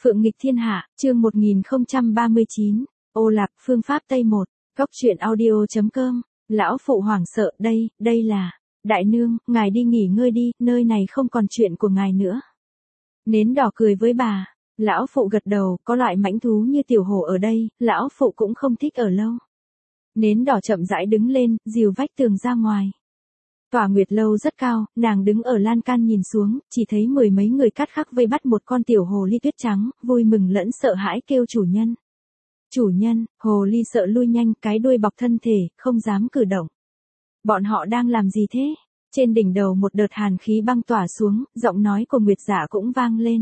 Phượng nghịch thiên hạ, chương 1039, Ô Lạp, phương pháp Tây 1, góc truyện audio.com, lão phụ hoảng sợ, đây là, đại nương, ngài đi nghỉ ngơi đi, nơi này không còn chuyện của ngài nữa. Nến đỏ cười với bà, lão phụ gật đầu, có loại mãnh thú như tiểu hổ ở đây, lão phụ cũng không thích ở lâu. Nến đỏ chậm rãi đứng lên, dìu vách tường ra ngoài. Tòa Nguyệt Lâu rất cao, nàng đứng ở lan can nhìn xuống, chỉ thấy mười mấy người cát khắc vây bắt một con tiểu hồ ly tuyết trắng, vui mừng lẫn sợ hãi kêu chủ nhân. Chủ nhân, hồ ly sợ lui nhanh, cái đuôi bọc thân thể, không dám cử động. Bọn họ đang làm gì thế? Trên đỉnh đầu một đợt hàn khí băng tỏa xuống, giọng nói của Nguyệt Dạ cũng vang lên.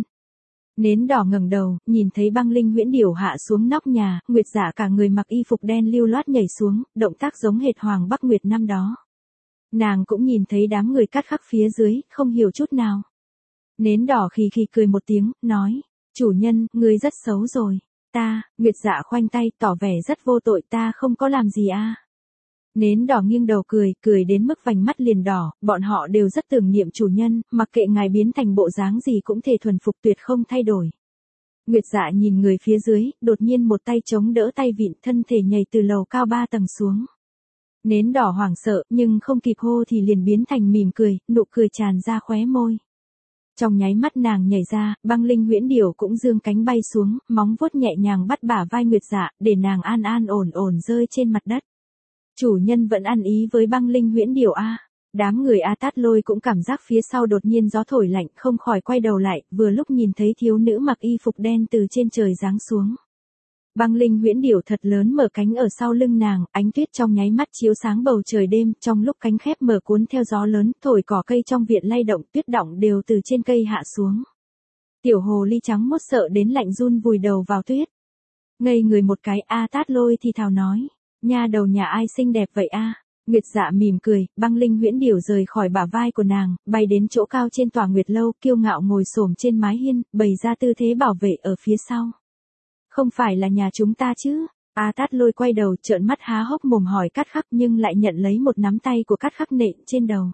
Nến đỏ ngẩng đầu, nhìn thấy băng linh huyễn điểu hạ xuống nóc nhà, Nguyệt Dạ cả người mặc y phục đen lưu loát nhảy xuống, động tác giống hệt Hoàng Bắc Nguyệt năm đó. Nàng cũng nhìn thấy đám người cát khắc phía dưới, không hiểu chút nào. Nến đỏ khì khì cười một tiếng, nói, chủ nhân, ngươi rất xấu rồi. Nguyệt Dạ khoanh tay, tỏ vẻ rất vô tội, ta không có làm gì à. Nến đỏ nghiêng đầu cười đến mức vành mắt liền đỏ, bọn họ đều rất tưởng niệm chủ nhân, mặc kệ ngài biến thành bộ dáng gì cũng thể thuần phục tuyệt không thay đổi. Nguyệt Dạ nhìn người phía dưới, đột nhiên một tay chống đỡ tay vịn, thân thể nhảy từ lầu cao 3 tầng xuống. Nến đỏ hoảng sợ, nhưng không kịp hô thì liền biến thành mỉm cười, nụ cười tràn ra khóe môi. Trong nháy mắt nàng nhảy ra, băng linh huyễn điểu cũng dương cánh bay xuống, móng vuốt nhẹ nhàng bắt bả vai Nguyệt Dạ, để nàng an ổn rơi trên mặt đất. Chủ nhân vẫn ăn ý với băng linh huyễn điểu a. Đám người A Tát Lôi cũng cảm giác phía sau đột nhiên gió thổi lạnh, không khỏi quay đầu lại, vừa lúc nhìn thấy thiếu nữ mặc y phục đen từ trên trời giáng xuống. Băng linh huyễn điểu thật lớn mở cánh ở sau lưng nàng, ánh tuyết trong nháy mắt chiếu sáng bầu trời đêm, trong lúc cánh khép mở cuốn theo gió lớn, thổi cỏ cây trong viện lay động, tuyết đọng đều từ trên cây hạ xuống. Tiểu hồ ly trắng mốt sợ đến lạnh run vùi đầu vào tuyết. Ngây người một cái, A Tát Lôi thì thào nói, nha đầu nhà ai xinh đẹp vậy a? Nguyệt Dạ mỉm cười, băng linh huyễn điểu rời khỏi bả vai của nàng, bay đến chỗ cao trên tòa Nguyệt Lâu, kiêu ngạo ngồi xổm trên mái hiên, bày ra tư thế bảo vệ ở phía sau. Không phải là nhà chúng ta chứ? A Tát Lôi quay đầu trợn mắt há hốc mồm hỏi Cát Khắc, nhưng lại nhận lấy một nắm tay của Cát Khắc nện trên đầu.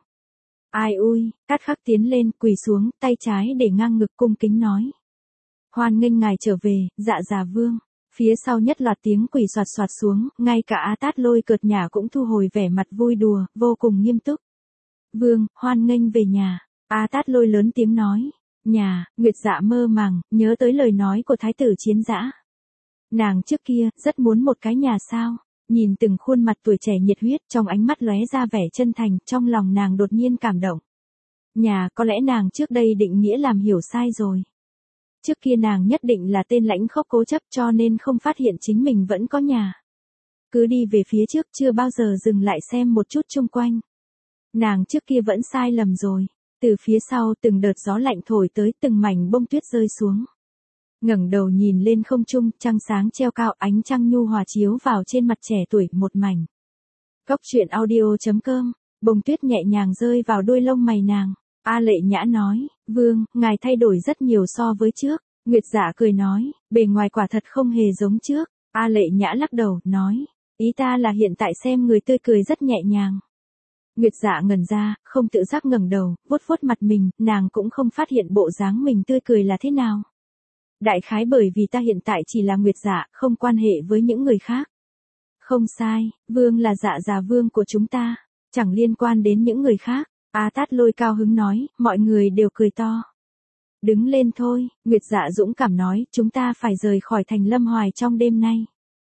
Ai ui, Cát Khắc tiến lên, quỳ xuống, tay trái để ngang ngực cung kính nói. Hoan nghênh ngài trở về, Dạ vương. Phía sau nhất loạt tiếng quỳ soạt xuống, ngay cả A Tát Lôi cợt nhả cũng thu hồi vẻ mặt vui đùa, vô cùng nghiêm túc. Vương, hoan nghênh về nhà. A Tát Lôi lớn tiếng nói. Nhà, Nguyệt Dạ mơ màng, nhớ tới lời nói của Thái tử Chiến Dã. Nàng trước kia, rất muốn một cái nhà sao. Nhìn từng khuôn mặt tuổi trẻ nhiệt huyết, trong ánh mắt lóe ra vẻ chân thành, trong lòng nàng đột nhiên cảm động. Nhà, có lẽ nàng trước đây định nghĩa làm hiểu sai rồi. Trước kia nàng nhất định là tên lãnh khốc cố chấp cho nên không phát hiện chính mình vẫn có nhà. Cứ đi về phía trước chưa bao giờ dừng lại xem một chút chung quanh. Nàng trước kia vẫn sai lầm rồi. Từ phía sau từng đợt gió lạnh thổi tới, từng mảnh bông tuyết rơi xuống. Ngẩng đầu nhìn lên không trung, trăng sáng treo cao, ánh trăng nhu hòa chiếu vào trên mặt trẻ tuổi một mảnh. Góc truyện audio.com, bông tuyết nhẹ nhàng rơi vào đuôi lông mày nàng. A Lệ Nhã nói, vương, ngài thay đổi rất nhiều so với trước. Nguyệt Dạ cười nói, bề ngoài quả thật không hề giống trước. A Lệ Nhã lắc đầu, nói, ý ta là hiện tại xem người tươi cười rất nhẹ nhàng. Nguyệt Dạ ngẩn ra, không tự giác ngẩng đầu, vuốt mặt mình, nàng cũng không phát hiện bộ dáng mình tươi cười là thế nào. Đại khái bởi vì ta hiện tại chỉ là Nguyệt Dạ, không quan hệ với những người khác. Không sai, vương là Dạ vương của chúng ta, chẳng liên quan đến những người khác. A Tát Lôi cao hứng nói, mọi người đều cười to. Đứng lên thôi, Nguyệt Dạ dũng cảm nói, chúng ta phải rời khỏi thành Lâm Hoài trong đêm nay.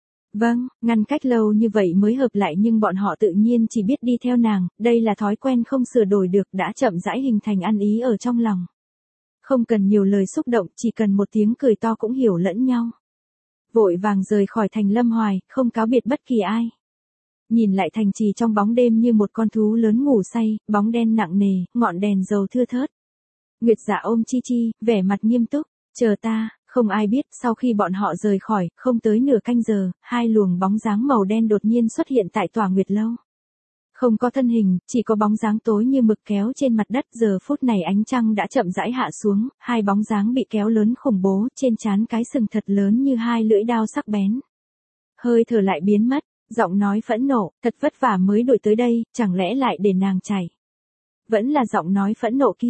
Vâng, ngăn cách lâu như vậy mới hợp lại nhưng bọn họ tự nhiên chỉ biết đi theo nàng, đây là thói quen không sửa đổi được, đã chậm rãi hình thành ăn ý ở trong lòng. Không cần nhiều lời xúc động, chỉ cần một tiếng cười to cũng hiểu lẫn nhau. Vội vàng rời khỏi thành Lâm Hoài, không cáo biệt bất kỳ ai. Nhìn lại thành trì trong bóng đêm như một con thú lớn ngủ say, bóng đen nặng nề, ngọn đèn dầu thưa thớt. Nguyệt Dạ ôm Chi, vẻ mặt nghiêm túc, chờ ta, không ai biết, sau khi bọn họ rời khỏi, không tới nửa canh giờ, hai luồng bóng dáng màu đen đột nhiên xuất hiện tại tòa Nguyệt Lâu. Không có thân hình, chỉ có bóng dáng tối như mực kéo trên mặt đất, giờ phút này ánh trăng đã chậm rãi hạ xuống, hai bóng dáng bị kéo lớn khủng bố, trên trán cái sừng thật lớn như hai lưỡi dao sắc bén. Hơi thở lại biến mất. Giọng nói phẫn nộ, thật vất vả mới đuổi tới đây, chẳng lẽ lại để nàng chạy. Vẫn là giọng nói phẫn nộ kia,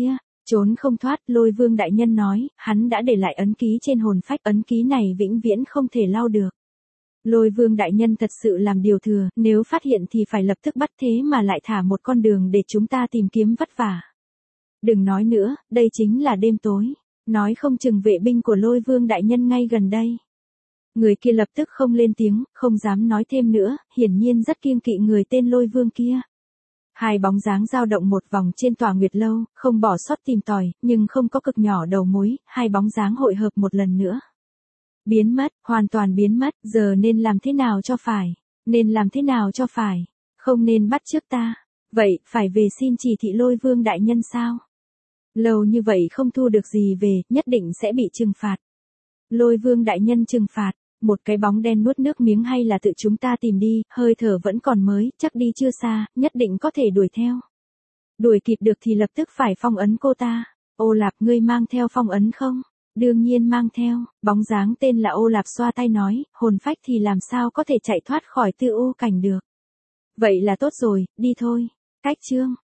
Trốn không thoát, Lôi Vương đại nhân nói, hắn đã để lại ấn ký trên hồn phách, ấn ký này vĩnh viễn không thể lau được. Lôi Vương đại nhân thật sự làm điều thừa, nếu phát hiện thì phải lập tức bắt, thế mà lại thả một con đường để chúng ta tìm kiếm vất vả. Đừng nói nữa, đây chính là đêm tối. Nói không chừng vệ binh của Lôi Vương đại nhân ngay gần đây. Người kia lập tức không lên tiếng, không dám nói thêm nữa, hiển nhiên rất kiêng kỵ người tên Lôi Vương kia. Hai bóng dáng dao động một vòng trên tòa Nguyệt Lâu, không bỏ sót tìm tòi, nhưng không có cực nhỏ đầu mối, hai bóng dáng hội hợp một lần nữa. Biến mất, hoàn toàn biến mất, giờ nên làm thế nào cho phải? Nên làm thế nào cho phải? Không nên bắt trước ta. Vậy, phải về xin chỉ thị Lôi Vương đại nhân sao? Lâu như vậy không thu được gì về, nhất định sẽ bị trừng phạt. Lôi Vương đại nhân trừng phạt, một cái bóng đen nuốt nước miếng, hay là tự chúng ta tìm đi, hơi thở vẫn còn mới, chắc đi chưa xa, nhất định có thể đuổi theo. Đuổi kịp được thì lập tức phải phong ấn cô ta. Ô Lạp, ngươi mang theo phong ấn không? Đương nhiên mang theo, bóng dáng tên là Ô Lạp xoa tay nói, hồn phách thì làm sao có thể chạy thoát khỏi Tư U cảnh được. Vậy là tốt rồi, đi thôi. Cách chương